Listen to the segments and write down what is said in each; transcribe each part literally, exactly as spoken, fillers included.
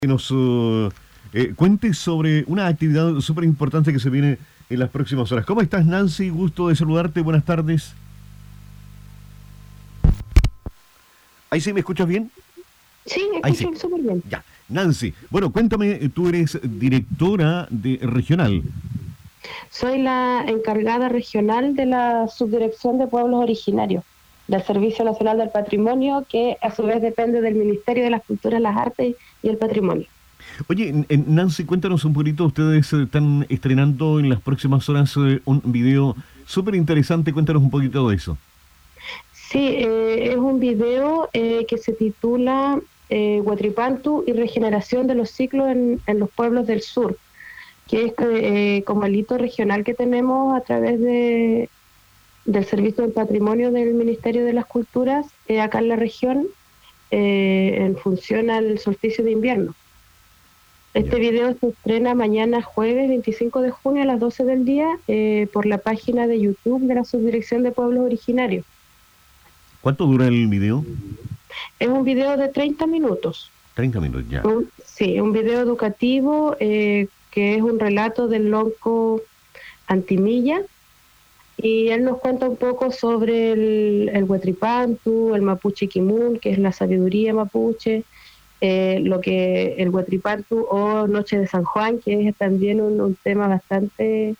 que nos uh, eh, cuente sobre una actividad súper importante que se viene en las próximas horas. ¿Cómo estás, Nancy? Gusto de saludarte. Buenas tardes. ¿Ahí sí me escuchas bien? Sí, Ahí sí. escucho súper bien. Ya. Nancy, bueno, cuéntame, tú eres directora de regional. Soy la encargada regional de la Subdirección de Pueblos Originarios del Servicio Nacional del Patrimonio, que a su vez depende del Ministerio de las Culturas, las Artes y el Patrimonio. Oye, Nancy, cuéntanos un poquito, ustedes eh, están estrenando en las próximas horas eh, un video súper interesante, cuéntanos un poquito de eso. Sí, eh, es un video eh, que se titula eh, Huatripantu y regeneración de los ciclos en, en los pueblos del sur, que es eh, como el hito regional que tenemos a través de del Servicio del Patrimonio del Ministerio de las Culturas, eh, acá en la región, eh, en función al solsticio de invierno. Este video se estrena mañana jueves veinticinco de junio a las doce del día eh, por la página de YouTube de la Subdirección de Pueblos Originarios. ¿Cuánto dura el video? Es un video de treinta minutos. treinta minutos, ya. Un, sí, un video educativo eh, que es un relato del lonco Antimilla, y él nos cuenta un poco sobre el, el Huatripantu, el Mapuche Kimun, que es la sabiduría mapuche, eh, lo que el Huatripantu o Noche de San Juan, que es también un, un tema bastante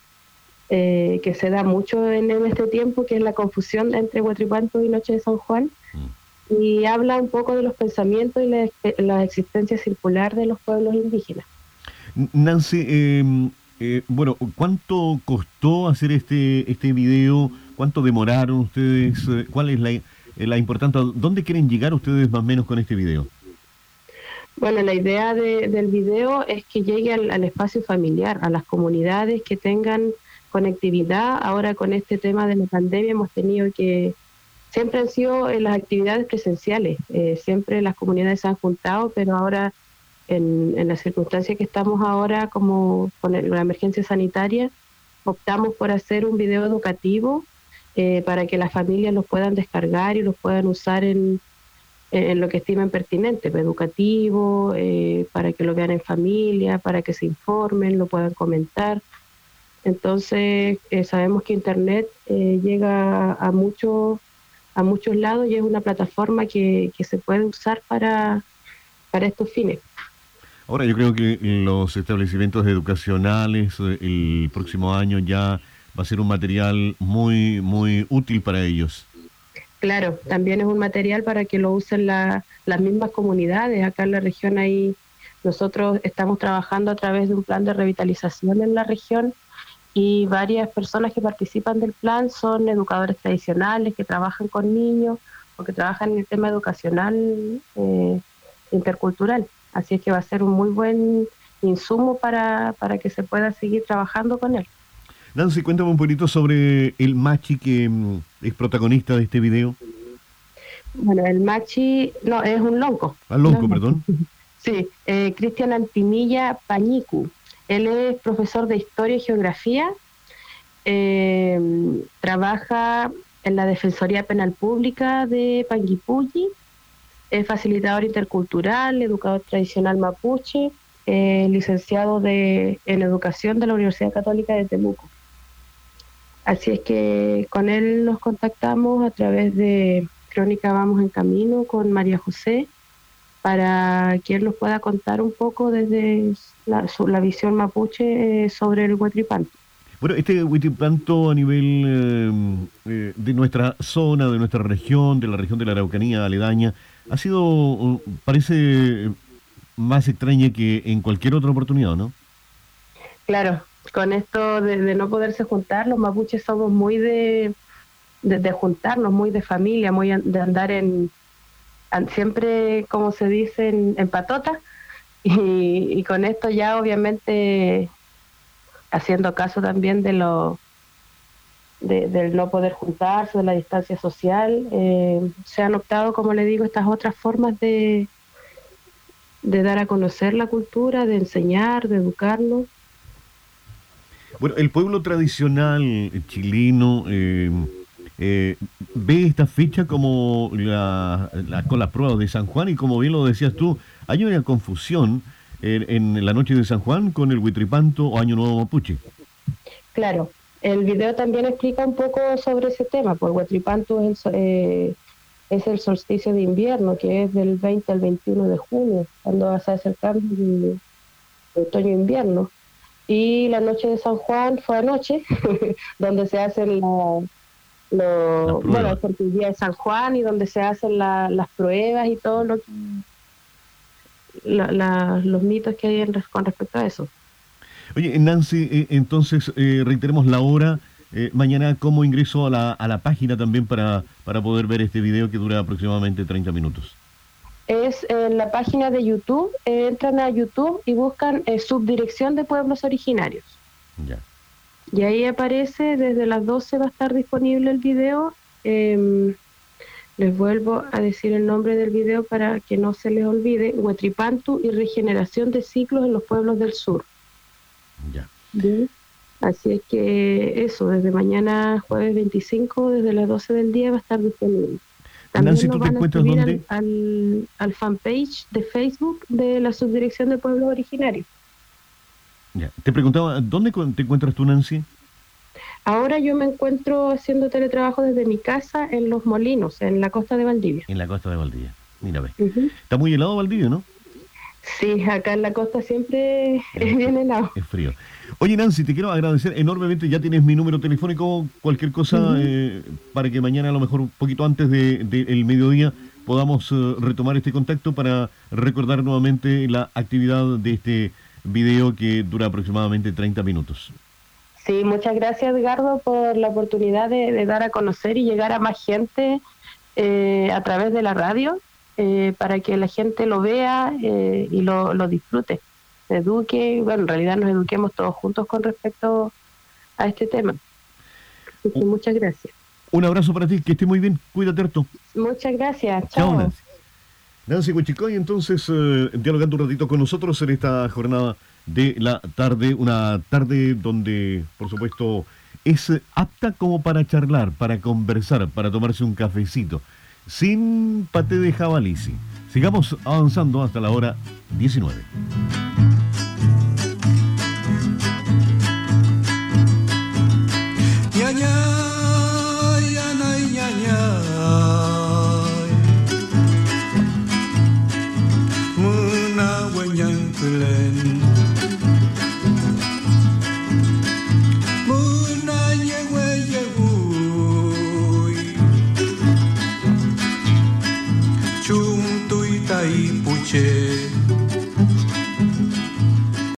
eh, que se da mucho en, en este tiempo, que es la confusión entre Huatripantu y Noche de San Juan, mm. y habla un poco de los pensamientos y la, la existencia circular de los pueblos indígenas. Nancy, eh... Eh, bueno, ¿cuánto costó hacer este este video? ¿Cuánto demoraron ustedes? ¿Cuál es la, la importante? ¿Dónde quieren llegar ustedes más o menos con este video? Bueno, la idea de, del video es que llegue al, al espacio familiar, a las comunidades que tengan conectividad. Ahora con este tema de la pandemia hemos tenido que... Siempre han sido en las actividades presenciales, eh, siempre las comunidades se han juntado, pero ahora... En, en la circunstancia que estamos ahora, como con el, la emergencia sanitaria, optamos por hacer un video educativo eh, para que las familias los puedan descargar y los puedan usar en, en lo que estimen pertinente, educativo, eh, para que lo vean en familia, para que se informen, lo puedan comentar. Entonces, eh, sabemos que Internet eh, llega a, mucho, a muchos lados y es una plataforma que, que se puede usar para, para estos fines. Ahora, yo creo que los establecimientos educacionales el próximo año ya va a ser un material muy, muy útil para ellos. Claro, también es un material para que lo usen la, las mismas comunidades. Acá en la región ahí nosotros estamos trabajando a través de un plan de revitalización en la región y varias personas que participan del plan son educadores tradicionales que trabajan con niños o que trabajan en el tema educacional eh, intercultural. Así es que va a ser un muy buen insumo para, para que se pueda seguir trabajando con él. Nancy, cuéntame un poquito sobre el machi que mm, es protagonista de este video. Bueno, el machi, no, es un lonco. Ah, lonco, no, perdón. Sí, eh, Cristian Antimilla Pañicu. Él es profesor de Historia y Geografía, eh, trabaja en la Defensoría Penal Pública de Panguipulli, es facilitador intercultural, educador tradicional mapuche, eh, licenciado de, en educación de la Universidad Católica de Temuco. Así es que con él nos contactamos a través de Crónica Vamos en Camino con María José, para que él nos pueda contar un poco desde la, su, la visión mapuche eh, sobre el Huatripantu. Bueno, este Huatripantu a nivel eh, eh, de nuestra zona, de nuestra región, de la región de la Araucanía aledaña, ha sido, parece, más extraña que en cualquier otra oportunidad, ¿no? Claro, con esto de, de no poderse juntar, los mapuches somos muy de, de, de juntarnos, muy de familia, muy de andar en, siempre, como se dice, en, en patota, y, y con esto ya obviamente haciendo caso también de lo de, del no poder juntarse, de la distancia social, eh, se han optado, como le digo, estas otras formas de, de dar a conocer la cultura, de enseñar, de educarnos. Bueno, el pueblo tradicional chileno, eh, eh, ve esta fecha como la, la, con las pruebas de San Juan y como bien lo decías tú, hay una confusión en, en la noche de San Juan con el Huitripanto o Año Nuevo Mapuche. Claro, el video también explica un poco sobre ese tema, pues el Huitripanto es el, eh, es el solsticio de invierno, que es del veinte al veintiuno de junio, cuando se hace el cambio de, de otoño-invierno. Y la noche de San Juan fue anoche, donde se hacen la, lo, bueno, porque el día de San Juan y donde se hacen la, las pruebas y todo lo que, la, la, los mitos que hay en, con respecto a eso. Oye, Nancy, eh, entonces eh, reiteremos la hora. Eh, mañana, ¿cómo ingreso a la, a la página también para, para poder ver este video que dura aproximadamente treinta minutos? Es en la página de YouTube, eh, entran a YouTube y buscan eh, Subdirección de Pueblos Originarios. Ya. Y ahí aparece, desde las doce va a estar disponible el video. Eh, les vuelvo a decir el nombre del video para que no se les olvide: Huitripantu y regeneración de ciclos en los pueblos del sur. Ya. ¿Sí? Así es que eso, desde mañana jueves veinticinco, desde las doce del día va a estar disponible. También Nancy, ¿tú te encuentras dónde? Al, al, al fanpage de Facebook de la Subdirección de Pueblos Originarios. Ya. Te preguntaba, ¿dónde te encuentras tú, Nancy? Ahora yo me encuentro haciendo teletrabajo desde mi casa en Los Molinos, en la costa de Valdivia. En la costa de Valdivia, mira, ve. Uh-huh. Está muy helado Valdivia, ¿no? Sí, acá en la costa siempre es bien helado. Es frío. Oye, Nancy, te quiero agradecer enormemente. Ya tienes mi número telefónico, cualquier cosa, uh-huh. eh, para que mañana, a lo mejor un poquito antes del de, de mediodía, podamos uh, retomar este contacto para recordar nuevamente la actividad de este video que dura aproximadamente treinta minutos. Sí, muchas gracias, Edgardo, por la oportunidad de, de dar a conocer y llegar a más gente eh, a través de la radio, eh, para que la gente lo vea eh, y lo, lo disfrute, se eduque, bueno, en realidad nos eduquemos todos juntos con respecto a este tema. Así que muchas gracias. Un abrazo para ti, que esté muy bien, cuídate harto. Muchas gracias, chao. Chao, Nancy. Nancy Huichicoy, entonces, eh, dialogando un ratito con nosotros en esta jornada de la tarde, una tarde donde, por supuesto, es apta como para charlar, para conversar, para tomarse un cafecito, sin paté de jabalí. Sí. Sigamos avanzando hasta la hora diecinueve. Muna wanyang